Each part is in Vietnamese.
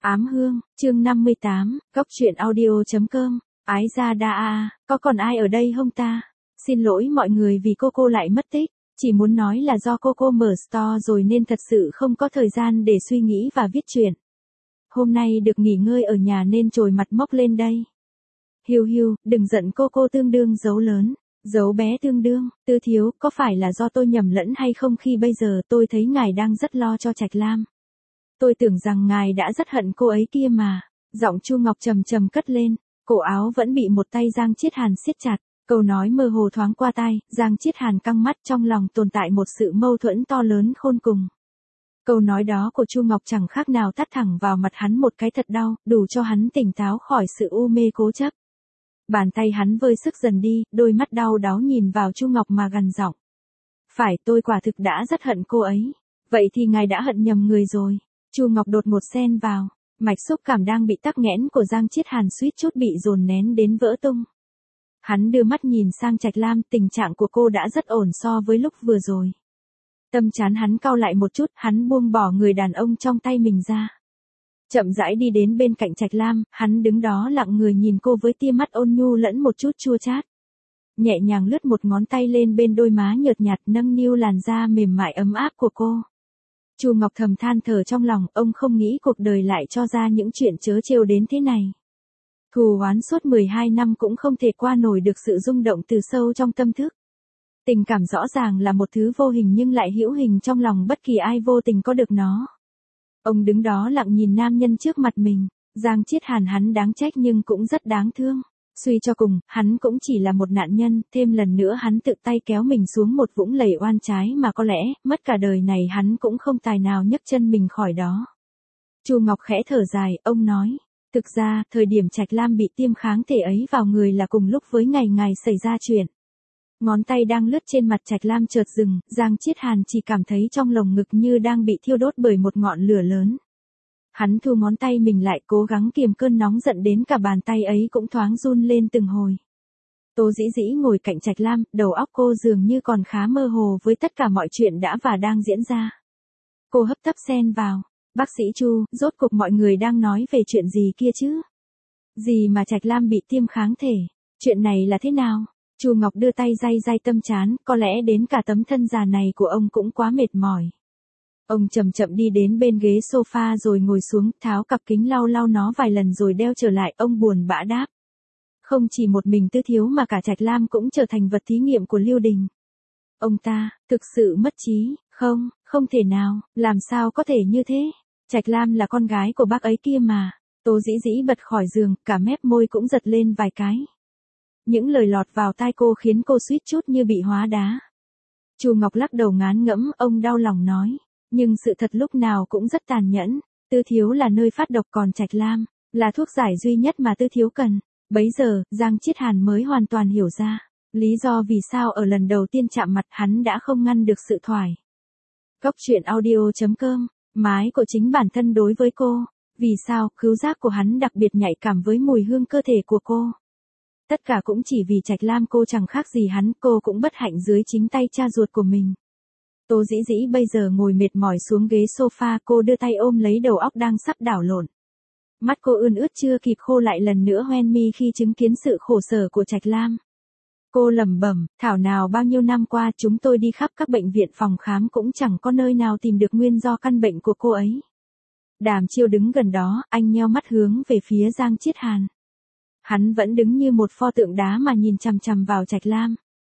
Ám hương, chương 58, Cốc truyện audio.com, Ái gia đa a, có còn ai ở đây không ta? Xin lỗi mọi người vì cô lại mất tích, chỉ muốn nói là do cô mở store rồi nên thật sự không có thời gian để suy nghĩ và viết truyện. Hôm nay được nghỉ ngơi ở nhà nên trồi mặt mốc lên đây. Hiu, đừng giận cô tương đương dấu lớn, dấu bé tương đương, Tư thiếu, có phải là do tôi nhầm lẫn hay không khi bây giờ tôi thấy ngài đang rất lo cho Trạch Lam. Tôi tưởng rằng ngài đã rất hận cô ấy kia mà. Giọng Chu Ngọc trầm cất lên, cổ áo vẫn bị một tay Giang Chiết Hàn siết chặt, câu nói mơ hồ thoáng qua tai, Giang Chiết Hàn căng mắt, trong lòng tồn tại một sự mâu thuẫn to lớn khôn cùng. Câu nói đó của Chu Ngọc chẳng khác nào tát thẳng vào mặt hắn một cái thật đau, đủ cho hắn tỉnh táo khỏi sự u mê cố chấp. Bàn tay hắn vơi sức dần đi, đôi mắt đau đáu nhìn vào Chu Ngọc mà gằn giọng. Phải, tôi quả thực đã rất hận cô ấy. Vậy thì ngài đã hận nhầm người rồi. Chu Ngọc đột một xen vào, mạch xúc cảm đang bị tắc nghẽn của Giang Chiết Hàn suýt chút bị dồn nén đến vỡ tung. Hắn đưa mắt nhìn sang Trạch Lam, tình trạng của cô đã rất ổn so với lúc vừa rồi. Tâm trán hắn cau lại một chút, hắn buông bỏ người đàn ông trong tay mình ra. Chậm rãi đi đến bên cạnh Trạch Lam, hắn đứng đó lặng người nhìn cô với tia mắt ôn nhu lẫn một chút chua chát. Nhẹ nhàng lướt một ngón tay lên bên đôi má nhợt nhạt, nâng niu làn da mềm mại ấm áp của cô. Chu Ngọc thầm than thở trong lòng, ông không nghĩ cuộc đời lại cho ra những chuyện trớ trêu đến thế này. Thù oán suốt 12 năm cũng không thể qua nổi được sự rung động từ sâu trong tâm thức. Tình cảm rõ ràng là một thứ vô hình nhưng lại hữu hình trong lòng bất kỳ ai vô tình có được nó. Ông đứng đó lặng nhìn nam nhân trước mặt mình, Giang Chiết Hàn hắn đáng trách nhưng cũng rất đáng thương. Suy cho cùng, hắn cũng chỉ là một nạn nhân, thêm lần nữa hắn tự tay kéo mình xuống một vũng lầy oan trái mà có lẽ, mất cả đời này hắn cũng không tài nào nhấc chân mình khỏi đó. Chu Ngọc khẽ thở dài, ông nói, thực ra, thời điểm Trạch Lam bị tiêm kháng thể ấy vào người là cùng lúc với ngày xảy ra chuyện. Ngón tay đang lướt trên mặt Trạch Lam chợt dừng, Giang Chiết Hàn chỉ cảm thấy trong lồng ngực như đang bị thiêu đốt bởi một ngọn lửa lớn. Hắn thu ngón tay mình lại, cố gắng kiềm cơn nóng giận đến cả bàn tay ấy cũng thoáng run lên từng hồi. Tô Dĩ Dĩ ngồi cạnh Trạch Lam, đầu óc cô dường như còn khá mơ hồ với tất cả mọi chuyện đã và đang diễn ra. Cô hấp tấp xen vào, bác sĩ Chu, rốt cuộc mọi người đang nói về chuyện gì kia chứ? Gì mà Trạch Lam bị tiêm kháng thể? Chuyện này là thế nào? Chu Ngọc đưa tay day tâm trán, có lẽ đến cả tấm thân già này của ông cũng quá mệt mỏi. Ông chậm đi đến bên ghế sofa rồi ngồi xuống, tháo cặp kính lau nó vài lần rồi đeo trở lại, ông buồn bã đáp. Không chỉ một mình Tư thiếu mà cả Trạch Lam cũng trở thành vật thí nghiệm của Lưu Đình. Ông ta, thực sự mất trí, không thể nào, làm sao có thể như thế? Trạch Lam là con gái của bác ấy kia mà. Tô Dĩ Dĩ bật khỏi giường, cả mép môi cũng giật lên vài cái. Những lời lọt vào tai cô khiến cô suýt chút như bị hóa đá. Chu Ngọc lắc đầu ngán ngẫm, ông đau lòng nói. Nhưng sự thật lúc nào cũng rất tàn nhẫn, Tư thiếu là nơi phát độc còn Trạch Lam là thuốc giải duy nhất mà Tư thiếu cần. Bấy giờ, Giang Chiết Hàn mới hoàn toàn hiểu ra, lý do vì sao ở lần đầu tiên chạm mặt hắn đã không ngăn được sự thoải. Cốc truyện audio.com, mái của chính bản thân đối với cô, vì sao, khứu giác của hắn đặc biệt nhạy cảm với mùi hương cơ thể của cô. Tất cả cũng chỉ vì Trạch Lam, cô chẳng khác gì hắn, cô cũng bất hạnh dưới chính tay cha ruột của mình. Tô Dĩ Dĩ bây giờ ngồi mệt mỏi xuống ghế sofa, cô đưa tay ôm lấy đầu óc đang sắp đảo lộn. Mắt cô ươn ướt chưa kịp khô lại lần nữa hoen mi khi chứng kiến sự khổ sở của Trạch Lam. Cô lẩm bẩm, thảo nào bao nhiêu năm qua chúng tôi đi khắp các bệnh viện phòng khám cũng chẳng có nơi nào tìm được nguyên do căn bệnh của cô ấy. Đàm Chiêu đứng gần đó, anh nheo mắt hướng về phía Giang Chiết Hàn. Hắn vẫn đứng như một pho tượng đá mà nhìn chằm vào Trạch Lam.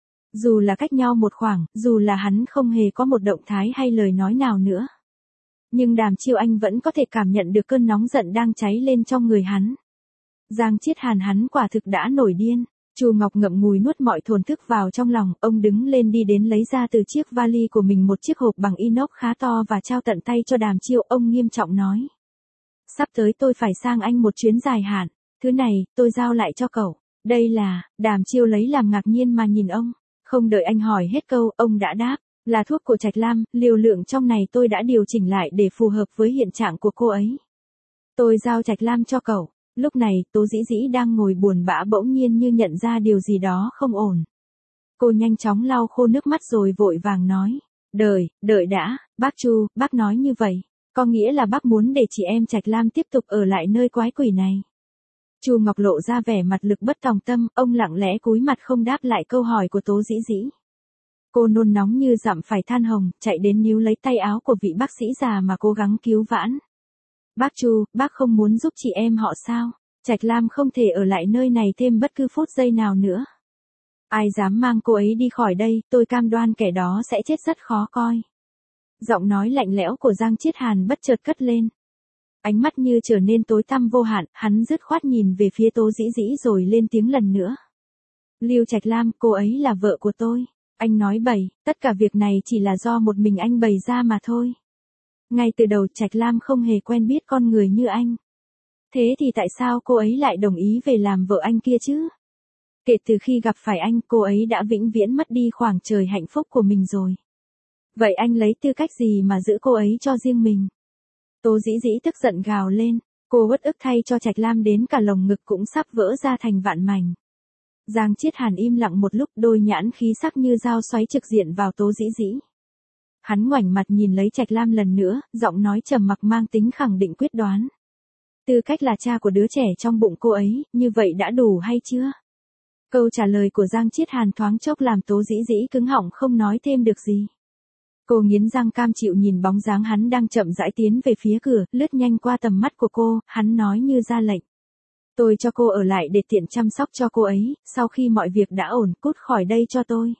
Dù là cách nhau một khoảng, dù là hắn không hề có một động thái hay lời nói nào nữa. Nhưng Đàm Chiêu anh vẫn có thể cảm nhận được cơn nóng giận đang cháy lên trong người hắn. Giang Chiết Hàn hắn quả thực đã nổi điên. Chu Ngọc ngậm ngùi nuốt mọi thổn thức vào trong lòng, ông đứng lên đi đến lấy ra từ chiếc vali của mình một chiếc hộp bằng inox khá to và trao tận tay cho Đàm Chiêu, ông nghiêm trọng nói. Sắp tới tôi phải sang Anh một chuyến dài hạn, thứ này, tôi giao lại cho cậu. Đây là, Đàm Chiêu lấy làm ngạc nhiên mà nhìn ông. Không đợi anh hỏi hết câu, ông đã đáp, là thuốc của Trạch Lam, liều lượng trong này tôi đã điều chỉnh lại để phù hợp với hiện trạng của cô ấy. Tôi giao Trạch Lam cho cậu. Lúc này, Tô Dĩ Dĩ đang ngồi buồn bã bỗng nhiên như nhận ra điều gì đó không ổn. Cô nhanh chóng lau khô nước mắt rồi vội vàng nói, đợi đã, bác Chu, bác nói như vậy. Có nghĩa là bác muốn để chị em Trạch Lam tiếp tục ở lại nơi quái quỷ này. Chu Ngọc lộ ra vẻ mặt lực bất tòng tâm, ông lặng lẽ cúi mặt không đáp lại câu hỏi của Tố Dĩ Dĩ. Cô nôn nóng như dặm phải than hồng, chạy đến níu lấy tay áo của vị bác sĩ già mà cố gắng cứu vãn. Bác Chu, bác không muốn giúp chị em họ sao? Trạch Lam không thể ở lại nơi này thêm bất cứ phút giây nào nữa. Ai dám mang cô ấy đi khỏi đây, tôi cam đoan kẻ đó sẽ chết rất khó coi. Giọng nói lạnh lẽo của Giang Chiết Hàn bất chợt cất lên. Ánh mắt như trở nên tối tăm vô hạn, hắn dứt khoát nhìn về phía Tố Dĩ Dĩ rồi lên tiếng lần nữa. Lưu Trạch Lam, cô ấy là vợ của tôi. Anh nói bậy, tất cả việc này chỉ là do một mình anh bày ra mà thôi. Ngay từ đầu Trạch Lam không hề quen biết con người như anh. Thế thì tại sao cô ấy lại đồng ý về làm vợ anh kia chứ? Kể từ khi gặp phải anh, cô ấy đã vĩnh viễn mất đi khoảng trời hạnh phúc của mình rồi. Vậy anh lấy tư cách gì mà giữ cô ấy cho riêng mình? Tố Dĩ Dĩ tức giận gào lên, cô uất ức thay cho Trạch Lam đến cả lồng ngực cũng sắp vỡ ra thành vạn mảnh. Giang Chiết Hàn im lặng một lúc, đôi nhãn khí sắc như dao xoáy trực diện vào Tố Dĩ Dĩ. Hắn ngoảnh mặt nhìn lấy Trạch Lam lần nữa, giọng nói trầm mặc mang tính khẳng định quyết đoán. Tư cách là cha của đứa trẻ trong bụng cô ấy, như vậy đã đủ hay chưa? Câu trả lời của Giang Chiết Hàn thoáng chốc làm Tố Dĩ Dĩ cứng họng không nói thêm được gì. Cô nghiến răng cam chịu nhìn bóng dáng hắn đang chậm rãi tiến về phía cửa, lướt nhanh qua tầm mắt của cô, hắn nói như ra lệnh. Tôi cho cô ở lại để tiện chăm sóc cho cô ấy, sau khi mọi việc đã ổn, cút khỏi đây cho tôi.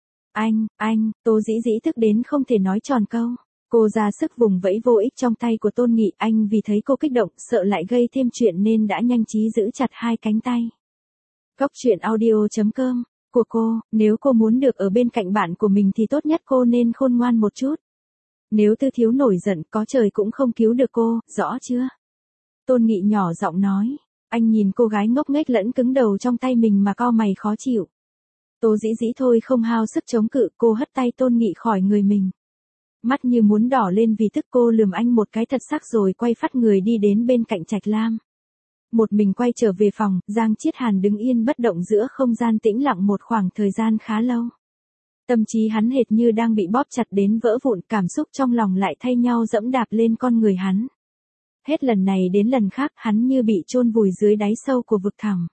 Anh, Tố Dĩ Dĩ tức đến không thể nói tròn câu. Cô ra sức vùng vẫy vô ích trong tay của Tôn Nghị, anh vì thấy cô kích động, sợ lại gây thêm chuyện nên đã nhanh trí giữ chặt hai cánh tay. Cốc truyện audio.com của cô, nếu cô muốn được ở bên cạnh bạn của mình thì tốt nhất cô nên khôn ngoan một chút. Nếu Tư Thiếu nổi giận, có trời cũng không cứu được cô, rõ chưa? Tôn Nghị nhỏ giọng nói, anh nhìn cô gái ngốc nghếch lẫn cứng đầu trong tay mình mà cau mày khó chịu. Tố Dĩ Dĩ thôi không hao sức chống cự, cô hất tay Tôn Nghị khỏi người mình. Mắt như muốn đỏ lên vì tức, cô lườm anh một cái thật sắc rồi quay phắt người đi đến bên cạnh Trạch Lam. Một mình quay trở về phòng, Giang Chiết Hàn đứng yên bất động giữa không gian tĩnh lặng một khoảng thời gian khá lâu. Tâm trí hắn hệt như đang bị bóp chặt đến vỡ vụn, cảm xúc trong lòng lại thay nhau dẫm đạp lên con người hắn. Hết lần này đến lần khác, hắn như bị chôn vùi dưới đáy sâu của vực thẳm.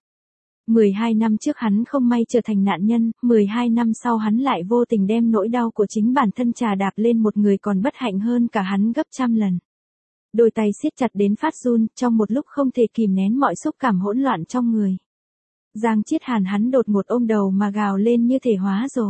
12 năm trước hắn không may trở thành nạn nhân, 12 năm sau hắn lại vô tình đem nỗi đau của chính bản thân trà đạp lên một người còn bất hạnh hơn cả hắn gấp trăm lần. Đôi tay siết chặt đến phát run, trong một lúc không thể kìm nén mọi xúc cảm hỗn loạn trong người. Giang Chiết Hàn hắn đột ngột ôm đầu mà gào lên như thể hóa rồ.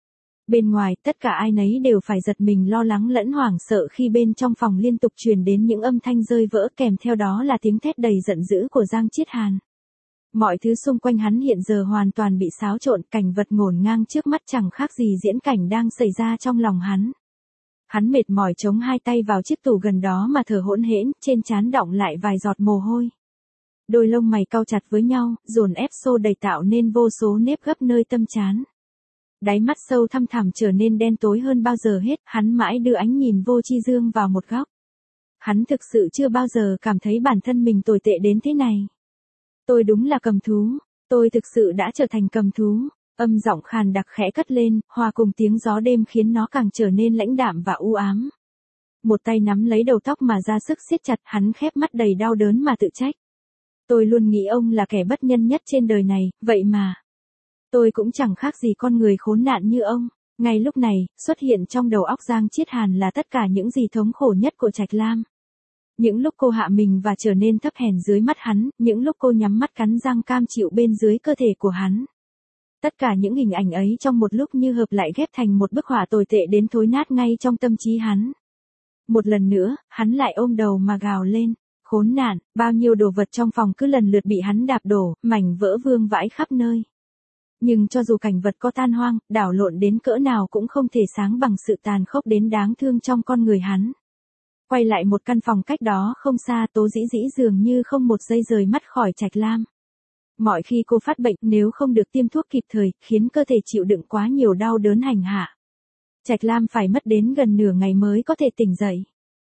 Bên ngoài, tất cả ai nấy đều phải giật mình lo lắng lẫn hoảng sợ khi bên trong phòng liên tục truyền đến những âm thanh rơi vỡ, kèm theo đó là tiếng thét đầy giận dữ của Giang Chiết Hàn. Mọi thứ xung quanh hắn hiện giờ hoàn toàn bị xáo trộn, cảnh vật ngổn ngang trước mắt chẳng khác gì diễn cảnh đang xảy ra trong lòng hắn. Hắn mệt mỏi chống hai tay vào chiếc tủ gần đó mà thở hỗn hển, trên trán đọng lại vài giọt mồ hôi. Đôi lông mày cau chặt với nhau, dồn ép xô đầy tạo nên vô số nếp gấp nơi tâm trán. Đáy mắt sâu thăm thẳm trở nên đen tối hơn bao giờ hết, hắn mãi đưa ánh nhìn vô tri dương vào một góc. Hắn thực sự chưa bao giờ cảm thấy bản thân mình tồi tệ đến thế này. Tôi đúng là cầm thú, tôi thực sự đã trở thành cầm thú. Âm giọng khàn đặc khẽ cất lên, hòa cùng tiếng gió đêm khiến nó càng trở nên lãnh đạm và u ám. Một tay nắm lấy đầu tóc mà ra sức siết chặt, hắn khép mắt đầy đau đớn mà tự trách. Tôi luôn nghĩ ông là kẻ bất nhân nhất trên đời này, vậy mà. Tôi cũng chẳng khác gì con người khốn nạn như ông. Ngay lúc này, xuất hiện trong đầu óc Giang Chiết Hàn là tất cả những gì thống khổ nhất của Trạch Lam. Những lúc cô hạ mình và trở nên thấp hèn dưới mắt hắn, những lúc cô nhắm mắt cắn răng cam chịu bên dưới cơ thể của hắn. Tất cả những hình ảnh ấy trong một lúc như hợp lại ghép thành một bức họa tồi tệ đến thối nát ngay trong tâm trí hắn. Một lần nữa, hắn lại ôm đầu mà gào lên. Khốn nạn, bao nhiêu đồ vật trong phòng cứ lần lượt bị hắn đạp đổ, mảnh vỡ vương vãi khắp nơi. Nhưng cho dù cảnh vật có tan hoang, đảo lộn đến cỡ nào cũng không thể sáng bằng sự tàn khốc đến đáng thương trong con người hắn. Quay lại một căn phòng cách đó không xa, Tố Dĩ Dĩ dường như không một giây rời mắt khỏi Trạch Lam. Mọi khi cô phát bệnh, nếu không được tiêm thuốc kịp thời, khiến cơ thể chịu đựng quá nhiều đau đớn hành hạ. Trạch Lam phải mất đến gần nửa ngày mới có thể tỉnh dậy.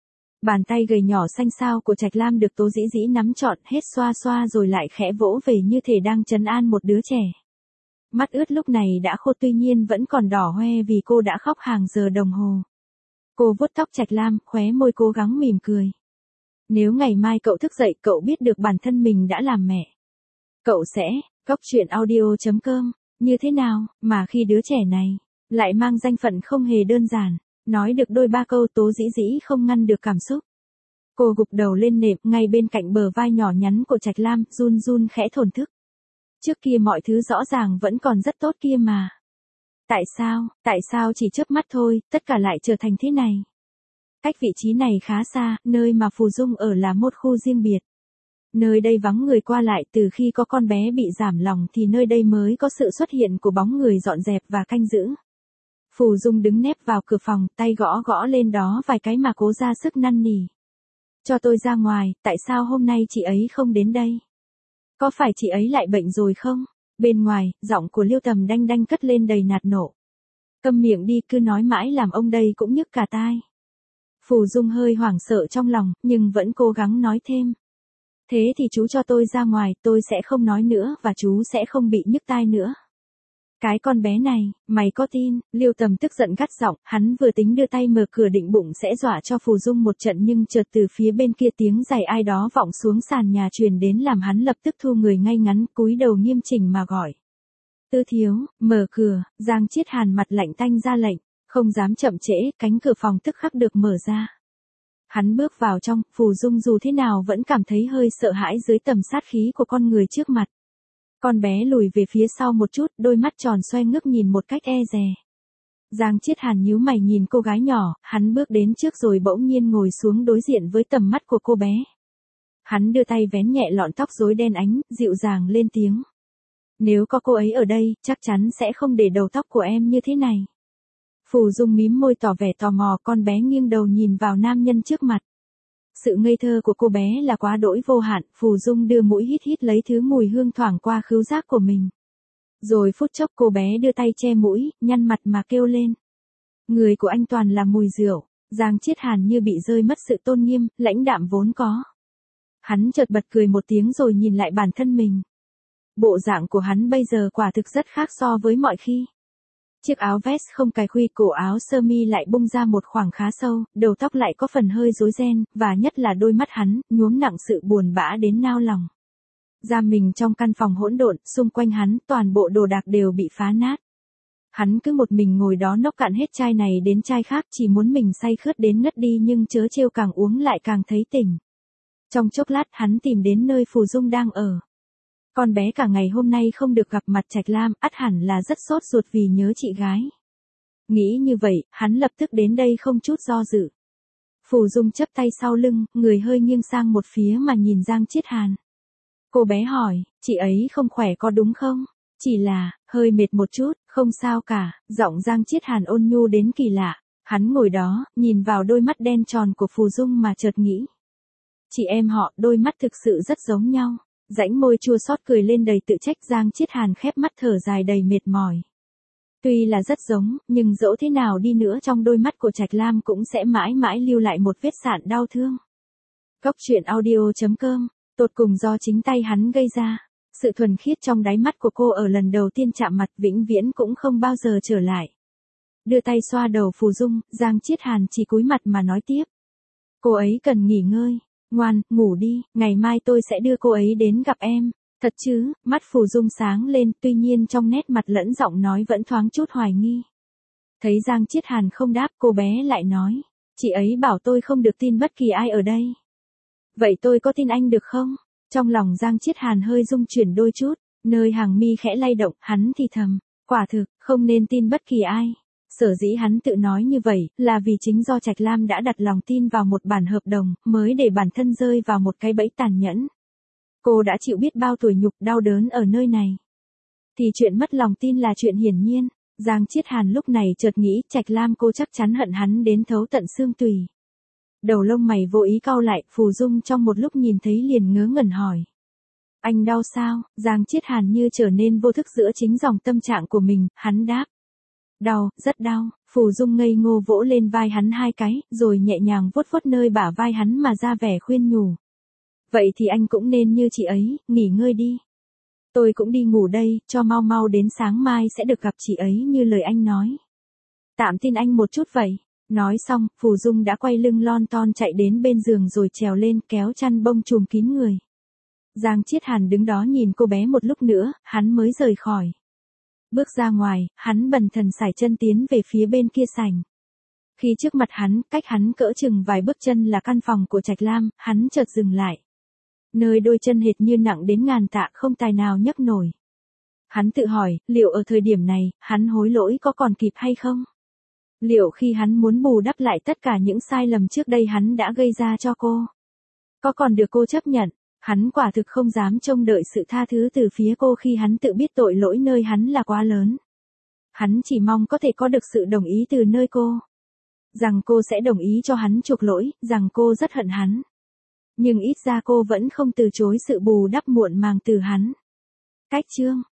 Bàn tay gầy nhỏ xanh xao của Trạch Lam được Tố Dĩ Dĩ nắm trọn hết, xoa xoa rồi lại khẽ vỗ về như thể đang trấn an một đứa trẻ. Mắt ướt lúc này đã khô, tuy nhiên vẫn còn đỏ hoe vì cô đã khóc hàng giờ đồng hồ. Cô vuốt tóc Trạch Lam, khóe môi cố gắng mỉm cười. Nếu ngày mai cậu thức dậy cậu biết được bản thân mình đã làm mẹ. Cậu sẽ, Cóc truyện audio.com, như thế nào, mà khi đứa trẻ này, lại mang danh phận không hề đơn giản, nói được đôi ba câu Tố Dĩ Dĩ không ngăn được cảm xúc. Cô gục đầu lên nệm, ngay bên cạnh bờ vai nhỏ nhắn của Trạch Lam, run run khẽ thổn thức. Trước kia mọi thứ rõ ràng vẫn còn rất tốt kia mà. Tại sao chỉ chớp mắt thôi, tất cả lại trở thành thế này? Cách vị trí này khá xa, nơi mà Phù Dung ở là một khu riêng biệt. Nơi đây vắng người qua lại, từ khi có con bé bị giảm lòng thì nơi đây mới có sự xuất hiện của bóng người dọn dẹp và canh giữ. Phù Dung đứng nép vào cửa phòng, tay gõ gõ lên đó vài cái mà cố ra sức năn nỉ. Cho tôi ra ngoài, tại sao hôm nay chị ấy không đến đây? Có phải chị ấy lại bệnh rồi không? Bên ngoài, giọng của Liêu Tầm đanh đanh cất lên đầy nạt nộ. Câm miệng đi, cứ nói mãi làm ông đây cũng nhức cả tai. Phù Dung hơi hoảng sợ trong lòng, nhưng vẫn cố gắng nói thêm. Thế thì chú cho tôi ra ngoài, tôi sẽ không nói nữa và chú sẽ không bị nhức tai nữa. Cái con bé này, mày có tin? Liêu Tầm tức giận gắt giọng, hắn vừa tính đưa tay mở cửa định bụng sẽ dọa cho Phù Dung một trận nhưng chợt từ phía bên kia tiếng giày ai đó vọng xuống sàn nhà truyền đến làm hắn lập tức thu người ngay ngắn, cúi đầu nghiêm chỉnh mà gọi. Tư thiếu, mở cửa. Giang Chiết Hàn mặt lạnh tanh ra lệnh, không dám chậm trễ, cánh cửa phòng tức khắc được mở ra. Hắn bước vào trong, Phù Dung dù thế nào vẫn cảm thấy hơi sợ hãi dưới tầm sát khí của con người trước mặt. Con bé lùi về phía sau một chút, đôi mắt tròn xoe ngước nhìn một cách e dè. Giang Chiết Hàn nhíu mày nhìn cô gái nhỏ, hắn bước đến trước rồi bỗng nhiên ngồi xuống đối diện với tầm mắt của cô bé. Hắn đưa tay vén nhẹ lọn tóc rối đen ánh, dịu dàng lên tiếng. Nếu có cô ấy ở đây, chắc chắn sẽ không để đầu tóc của em như thế này. Phù Dung mím môi tỏ vẻ tò mò, con bé nghiêng đầu nhìn vào nam nhân trước mặt. Sự ngây thơ của cô bé là quá đỗi vô hạn, Phù Dung đưa mũi hít hít lấy thứ mùi hương thoảng qua khứu giác của mình. Rồi phút chốc cô bé đưa tay che mũi, nhăn mặt mà kêu lên. Người của anh toàn là mùi rượu. Giang Chiết Hàn như bị rơi mất sự tôn nghiêm, lãnh đạm vốn có. Hắn chợt bật cười một tiếng rồi nhìn lại bản thân mình. Bộ dạng của hắn bây giờ quả thực rất khác so với mọi khi. Chiếc áo vest không cài khuy, cổ áo sơ mi lại bung ra một khoảng khá sâu, đầu tóc lại có phần hơi rối ren, và nhất là đôi mắt hắn, nhuốm nặng sự buồn bã đến nao lòng. Giam mình trong căn phòng hỗn độn, xung quanh hắn, toàn bộ đồ đạc đều bị phá nát. Hắn cứ một mình ngồi đó nốc cạn hết chai này đến chai khác, chỉ muốn mình say khướt đến ngất đi nhưng chớ trêu càng uống lại càng thấy tỉnh. Trong chốc lát hắn tìm đến nơi Phù Dung đang ở. Con bé cả ngày hôm nay không được gặp mặt Trạch Lam, ắt hẳn là rất sốt ruột vì nhớ chị gái. Nghĩ như vậy, hắn lập tức đến đây không chút do dự. Phù Dung chắp tay sau lưng, người hơi nghiêng sang một phía mà nhìn Giang Chiết Hàn. Cô bé hỏi, chị ấy không khỏe có đúng không? Chỉ là, hơi mệt một chút, không sao cả. Giọng Giang Chiết Hàn ôn nhu đến kỳ lạ. Hắn ngồi đó, nhìn vào đôi mắt đen tròn của Phù Dung mà chợt nghĩ. Chị em họ, đôi mắt thực sự rất giống nhau. Rãnh môi chua xót cười lên đầy tự trách. Giang Chiết Hàn khép mắt thở dài đầy mệt mỏi. Tuy là rất giống, nhưng dẫu thế nào đi nữa trong đôi mắt của Trạch Lam cũng sẽ mãi mãi lưu lại một vết sạn đau thương. Cóc truyện audio.com, tột cùng do chính tay hắn gây ra. Sự thuần khiết trong đáy mắt của cô ở lần đầu tiên chạm mặt vĩnh viễn cũng không bao giờ trở lại. Đưa tay xoa đầu Phù Dung, Giang Chiết Hàn chỉ cúi mặt mà nói tiếp. Cô ấy cần nghỉ ngơi. Ngoan, ngủ đi, ngày mai tôi sẽ đưa cô ấy đến gặp em. Thật chứ? Mắt Phù Dung sáng lên, tuy nhiên trong nét mặt lẫn giọng nói vẫn thoáng chút hoài nghi. Thấy Giang Chiết Hàn không đáp, cô bé lại nói. Chị ấy bảo tôi không được tin bất kỳ ai ở đây. Vậy tôi có tin anh được không? Trong lòng Giang Chiết Hàn hơi rung chuyển đôi chút, nơi hàng mi khẽ lay động, hắn thì thầm. Quả thực, không nên tin bất kỳ ai. Sở dĩ hắn tự nói như vậy, là vì chính do Trạch Lam đã đặt lòng tin vào một bản hợp đồng, mới để bản thân rơi vào một cái bẫy tàn nhẫn. Cô đã chịu biết bao tủi nhục đau đớn ở nơi này. Thì chuyện mất lòng tin là chuyện hiển nhiên. Giang Chiết Hàn lúc này chợt nghĩ Trạch Lam cô chắc chắn hận hắn đến thấu tận xương tủy. Đầu lông mày vô ý cau lại, Phù Dung trong một lúc nhìn thấy liền ngớ ngẩn hỏi. Anh đau sao? Giang Chiết Hàn như trở nên vô thức giữa chính dòng tâm trạng của mình, hắn đáp. Đau, rất đau. Phù Dung ngây ngô vỗ lên vai hắn hai cái, rồi nhẹ nhàng vuốt vuốt nơi bả vai hắn mà ra vẻ khuyên nhủ. Vậy thì anh cũng nên như chị ấy, nghỉ ngơi đi. Tôi cũng đi ngủ đây, cho mau mau đến sáng mai sẽ được gặp chị ấy như lời anh nói. Tạm tin anh một chút vậy. Nói xong, Phù Dung đã quay lưng lon ton chạy đến bên giường rồi trèo lên kéo chăn bông trùm kín người. Giang Chiết Hàn đứng đó nhìn cô bé một lúc nữa, hắn mới rời khỏi. Bước ra ngoài, hắn bần thần sải chân tiến về phía bên kia sảnh. Khi trước mặt hắn, cách hắn cỡ chừng vài bước chân là căn phòng của Trạch Lam, hắn chợt dừng lại. Nơi đôi chân hệt như nặng đến ngàn tạ không tài nào nhấc nổi. Hắn tự hỏi, liệu ở thời điểm này, hắn hối lỗi có còn kịp hay không? Liệu khi hắn muốn bù đắp lại tất cả những sai lầm trước đây hắn đã gây ra cho cô, có còn được cô chấp nhận? Hắn quả thực không dám trông đợi sự tha thứ từ phía cô khi hắn tự biết tội lỗi nơi hắn là quá lớn. Hắn chỉ mong có thể có được sự đồng ý từ nơi cô. Rằng cô sẽ đồng ý cho hắn chuộc lỗi, rằng cô rất hận hắn. Nhưng ít ra cô vẫn không từ chối sự bù đắp muộn màng từ hắn. Cách chương